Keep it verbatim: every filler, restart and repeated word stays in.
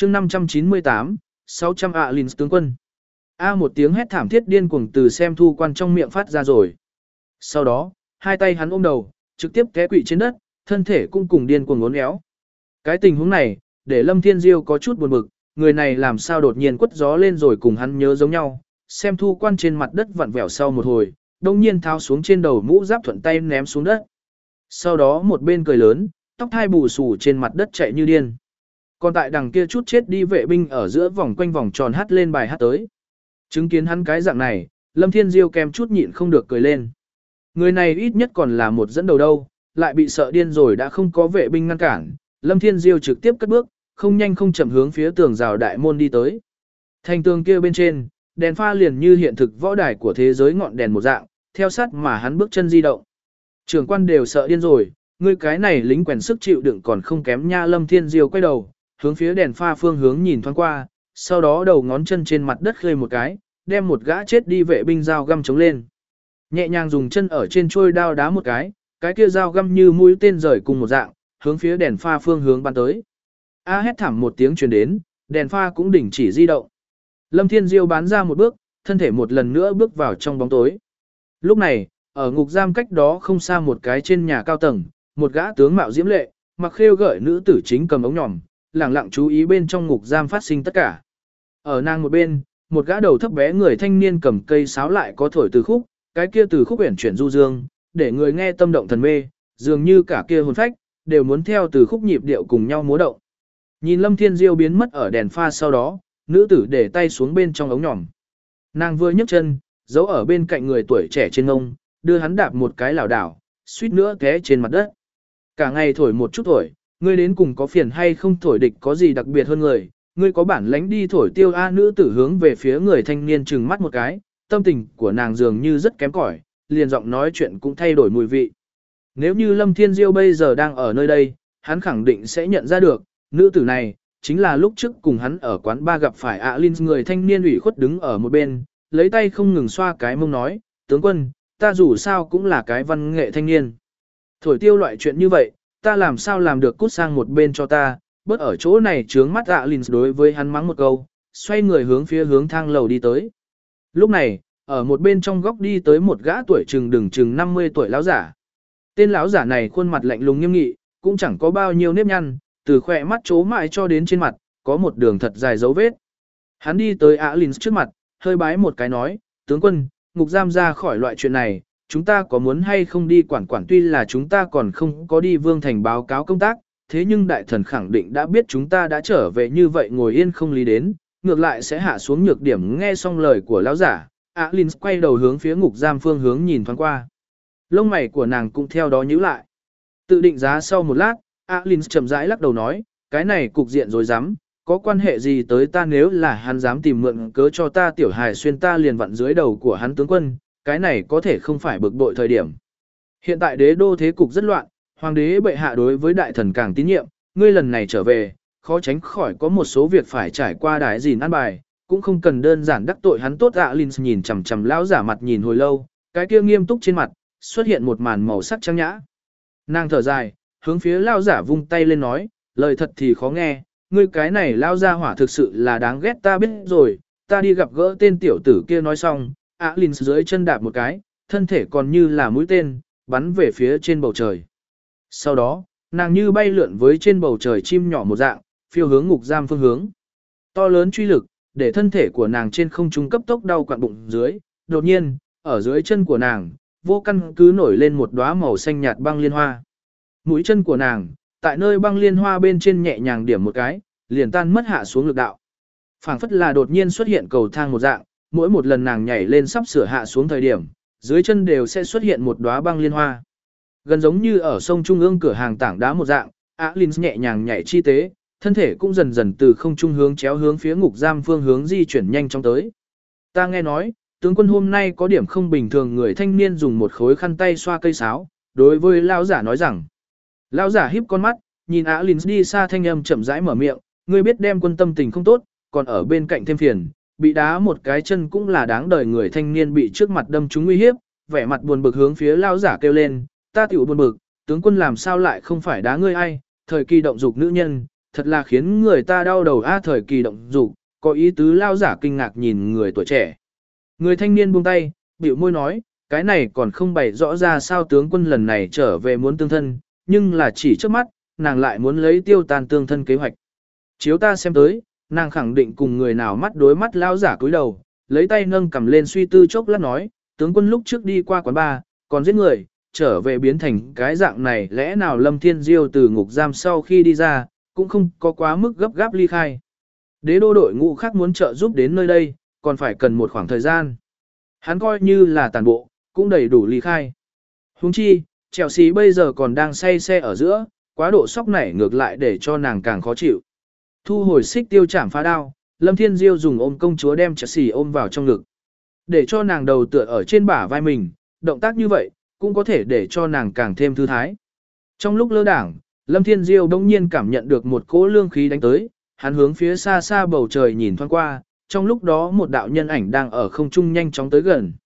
chương năm trăm chín mươi tám, sáu trăm ạ Linh tướng quân. A một tiếng hét thảm thiết điên cuồng từ xem thu quan trong miệng phát ra rồi. Sau đó, hai tay hắn ôm đầu, trực tiếp té quỵ trên đất, thân thể cũng cùng điên cuồng uốn éo. Cái tình huống này, để Lâm Thiên Diêu có chút buồn bực, người này làm sao đột nhiên quất gió lên rồi cùng hắn nhớ giống nhau, xem thu quan trên mặt đất vặn vẹo sau một hồi, đông nhiên tháo xuống trên đầu mũ giáp thuận tay ném xuống đất. Sau đó một bên cười lớn, tóc hai bù xù trên mặt đất chạy như điên. Còn tại đằng kia chút chết đi vệ binh ở giữa vòng quanh vòng tròn hát lên bài hát tới. Chứng kiến hắn cái dạng này, Lâm Thiên Diêu kèm chút nhịn không được cười lên. Người này ít nhất còn là một dẫn đầu đâu, lại bị sợ điên rồi đã không có vệ binh ngăn cản. Lâm Thiên Diêu trực tiếp cất bước, không nhanh không chậm hướng phía tường rào đại môn đi tới. Thành tường kia bên trên, đèn pha liền như hiện thực võ đài của thế giới ngọn đèn một dạng, theo sát mà hắn bước chân di động. Trưởng quan đều sợ điên rồi, ngươi cái này lính quèn sức chịu đựng còn không kém nha. Lâm Thiên Diêu quay đầu, hướng phía đèn pha phương hướng nhìn thoáng qua, sau đó đầu ngón chân trên mặt đất khơi một cái, đem một gã chết đi vệ binh dao găm chống lên. Nhẹ nhàng dùng chân ở trên trôi đao đá một cái, cái kia dao găm như mũi tên rời cùng một dạng, hướng phía đèn pha phương hướng bắn tới. A hét thảm một tiếng truyền đến, đèn pha cũng đình chỉ di động. Lâm Thiên Diêu bán ra một bước, thân thể một lần nữa bước vào trong bóng tối. Lúc này, ở ngục giam cách đó không xa một cái trên nhà cao tầng, một gã tướng mạo diễm lệ, mặc khêu gợi nữ tử chính cầm ống nhòm, lặng lặng chú ý bên trong ngục giam phát sinh tất cả. Ở nàng một bên, một gã đầu thấp bé người thanh niên cầm cây sáo lại có thổi từ khúc, cái kia từ khúc uyển chuyển du dương, để người nghe tâm động thần mê, dường như cả kia hồn phách đều muốn theo từ khúc nhịp điệu cùng nhau múa động. Nhìn Lâm Thiên Diêu biến mất ở đèn pha sau đó, nữ tử để tay xuống bên trong ống nhòm. Nàng vừa nhấc chân, giấu ở bên cạnh người tuổi trẻ trên ngông, đưa hắn đạp một cái lảo đảo, suýt nữa té trên mặt đất. Cả ngày thổi một chút thổi, ngươi đến cùng có phiền hay không, thổi địch có gì đặc biệt hơn người, ngươi có bản lĩnh đi thổi tiêu. A nữ tử hướng về phía người thanh niên trừng mắt một cái, tâm tình của nàng dường như rất kém cỏi, liền giọng nói chuyện cũng thay đổi mùi vị. Nếu như Lâm Thiên Diêu bây giờ đang ở nơi đây, hắn khẳng định sẽ nhận ra được, nữ tử này chính là lúc trước cùng hắn ở quán bar gặp phải ạ Linh. Người thanh niên ủy khuất đứng ở một bên, lấy tay không ngừng xoa cái mông nói, tướng quân, ta dù sao cũng là cái văn nghệ thanh niên. Thổi tiêu loại chuyện như vậy, ta làm sao làm được, cút sang một bên cho ta, bớt ở chỗ này trướng mắt. ạ Linh đối với hắn mắng một câu, xoay người hướng phía hướng thang lầu đi tới. Lúc này, ở một bên trong góc đi tới một gã tuổi chừng đừng chừng năm mươi tuổi lão giả. Tên lão giả này khuôn mặt lạnh lùng nghiêm nghị, cũng chẳng có bao nhiêu nếp nhăn, từ khỏe mắt chố mại cho đến trên mặt, có một đường thật dài dấu vết. Hắn đi tới ạ Linh trước mặt, hơi bái một cái nói, tướng quân, ngục giam ra khỏi loại chuyện này, chúng ta có muốn hay không đi quản quản, tuy là chúng ta còn không có đi Vương Thành báo cáo công tác, thế nhưng đại thần khẳng định đã biết chúng ta đã trở về, như vậy ngồi yên không lý đến, ngược lại sẽ hạ xuống nhược điểm. Nghe xong lời của lão giả, ạ Linh quay đầu hướng phía ngục giam phương hướng nhìn thoáng qua. Lông mày của nàng cũng theo đó nhíu lại. Tự định giá sau một lát, ạ Linh chậm rãi lắc đầu nói, cái này cục diện rồi dám, có quan hệ gì tới ta, nếu là hắn dám tìm mượn cớ cho ta tiểu hài xuyên, ta liền vặn dưới đầu của hắn. Tướng quân, cái này có thể không phải bực bội thời điểm. Hiện tại đế đô thế cục rất loạn, hoàng đế bệ hạ đối với đại thần càng tín nhiệm, ngươi lần này trở về, khó tránh khỏi có một số việc phải trải qua đái gìn ăn bài, cũng không cần đơn giản đắc tội hắn. Tốt. ạ Linh nhìn chằm chằm lão giả mặt nhìn hồi lâu, cái kia nghiêm túc trên mặt xuất hiện một màn màu sắc trang nhã. Nàng thở dài, hướng phía lão giả vung tay lên nói, lời thật thì khó nghe, ngươi cái này lão gia hỏa thực sự là đáng ghét, ta biết rồi, ta đi gặp gỡ tên tiểu tử kia. Nói xong, ạ Linh dưới chân đạp một cái, thân thể còn như là mũi tên, bắn về phía trên bầu trời. Sau đó, nàng như bay lượn với trên bầu trời chim nhỏ một dạng, phiêu hướng ngục giam phương hướng. To lớn truy lực, để thân thể của nàng trên không trung cấp tốc đau quặn bụng dưới, đột nhiên, ở dưới chân của nàng, vô căn cứ nổi lên một đóa màu xanh nhạt băng liên hoa. Mũi chân của nàng, tại nơi băng liên hoa bên trên nhẹ nhàng điểm một cái, liền tan mất hạ xuống lực đạo. Phảng phất là đột nhiên xuất hiện cầu thang một dạng, mỗi một lần nàng nhảy lên sắp sửa hạ xuống thời điểm, dưới chân đều sẽ xuất hiện một đóa băng liên hoa. Gần giống như ở sông trung ương cửa hàng tảng đá một dạng, ạ Linh nhẹ nhàng nhảy chi tế, thân thể cũng dần dần từ không trung hướng chéo hướng phía ngục giam phương hướng di chuyển nhanh chóng tới. Ta nghe nói, tướng quân hôm nay có điểm không bình thường. Người thanh niên dùng một khối khăn tay xoa cây sáo, đối với lão giả nói rằng. Lão giả híp con mắt, nhìn ạ Linh đi xa, thanh âm chậm rãi mở miệng, ngươi biết đem quân tâm tình không tốt, còn ở bên cạnh thêm phiền, bị đá một cái chân cũng là đáng đời. Người thanh niên bị trước mặt đâm trúng uy hiếp, vẻ mặt buồn bực hướng phía lão giả kêu lên, ta tiểu buồn bực, tướng quân làm sao lại không phải đá ngươi ai, thời kỳ động dục nữ nhân, thật là khiến người ta đau đầu a thời kỳ động dục, có ý tứ lao giả kinh ngạc nhìn người tuổi trẻ. Người thanh niên buông tay, bĩu môi nói, cái này còn không bày rõ ra sao tướng quân lần này trở về muốn tương thân, nhưng là chỉ trước mắt, nàng lại muốn lấy tiêu tan tương thân kế hoạch. Chiếu ta xem tới, nàng khẳng định cùng người nào mắt đối mắt lao giả cúi đầu, lấy tay nâng cầm lên suy tư chốc lát nói, tướng quân lúc trước đi qua quán bar, còn giết người, trở về biến thành cái dạng này lẽ nào Lâm Thiên Diêu từ ngục giam sau khi đi ra, cũng không có quá mức gấp gáp ly khai. Đế đô đội ngũ khác muốn trợ giúp đến nơi đây, còn phải cần một khoảng thời gian. Hắn coi như là tàn bộ, cũng đầy đủ ly khai. Huống chi, Chelsea bây giờ còn đang say xe ở giữa, quá độ sốc nảy ngược lại để cho nàng càng khó chịu. Thu hồi xích tiêu chạm phá đao, Lâm Thiên Diêu dùng ôm công chúa đem Chelsea ôm vào trong ngực. Để cho nàng đầu tựa ở trên bả vai mình, động tác như vậy, cũng có thể để cho nàng càng thêm thư thái. Trong lúc lơ đảng, Lâm Thiên Diêu đông nhiên cảm nhận được một cỗ lương khí đánh tới, hắn hướng phía xa xa bầu trời nhìn thoáng qua, trong lúc đó một đạo nhân ảnh đang ở không trung nhanh chóng tới gần.